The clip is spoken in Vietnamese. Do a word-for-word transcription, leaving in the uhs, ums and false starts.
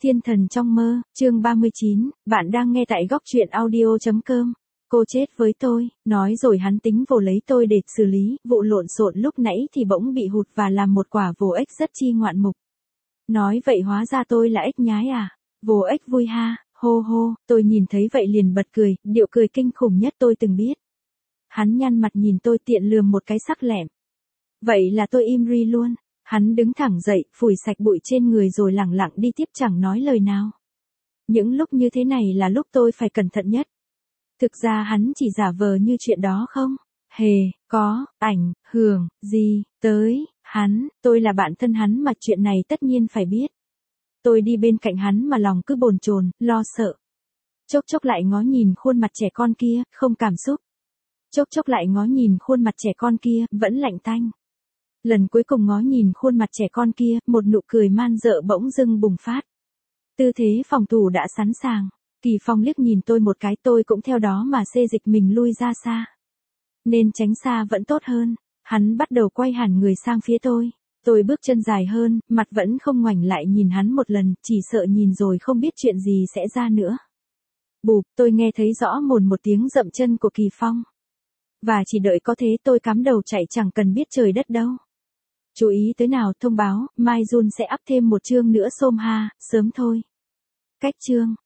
Thiên thần trong mơ, chương ba mươi chín, bạn đang nghe tại góc truyện audio chấm com. Cô chết với tôi, nói rồi hắn tính vồ lấy tôi để xử lý, vụ lộn xộn lúc nãy thì bỗng bị hụt và làm một quả vồ ếch rất chi ngoạn mục. Nói vậy hóa ra tôi là ếch nhái à? Vồ ếch vui ha, hô hô, tôi nhìn thấy vậy liền bật cười, điệu cười kinh khủng nhất tôi từng biết. Hắn nhăn mặt nhìn tôi tiện lườm một cái sắc lẹm. Vậy là tôi im ri luôn. Hắn đứng thẳng dậy, phủi sạch bụi trên người rồi lẳng lặng đi tiếp chẳng nói lời nào. Những lúc như thế này là lúc tôi phải cẩn thận nhất. Thực ra hắn chỉ giả vờ như chuyện đó không? Hề, có, ảnh, hưởng, gì, tới, hắn, tôi là bạn thân hắn mà chuyện này tất nhiên phải biết. Tôi đi bên cạnh hắn mà lòng cứ bồn chồn, lo sợ. Chốc chốc lại ngó nhìn khuôn mặt trẻ con kia, không cảm xúc. Chốc chốc lại ngó nhìn khuôn mặt trẻ con kia, vẫn lạnh tanh. Lần cuối cùng ngó nhìn khuôn mặt trẻ con kia, một nụ cười man dợ bỗng dưng bùng phát. Tư thế phòng thủ đã sẵn sàng. Kỳ Phong liếc nhìn tôi một cái, tôi cũng theo đó mà xê dịch mình lui ra xa. Nên tránh xa vẫn tốt hơn. Hắn bắt đầu quay hẳn người sang phía tôi. Tôi bước chân dài hơn, mặt vẫn không ngoảnh lại nhìn hắn một lần, chỉ sợ nhìn rồi không biết chuyện gì sẽ ra nữa. Bụp, tôi nghe thấy rõ mồn một tiếng dậm chân của Kỳ Phong. Và chỉ đợi có thế tôi cắm đầu chạy chẳng cần biết trời đất đâu. Chú ý tới nào, thông báo, mai Jun sẽ up thêm một chương nữa xôm ha, sớm thôi. Cách chương.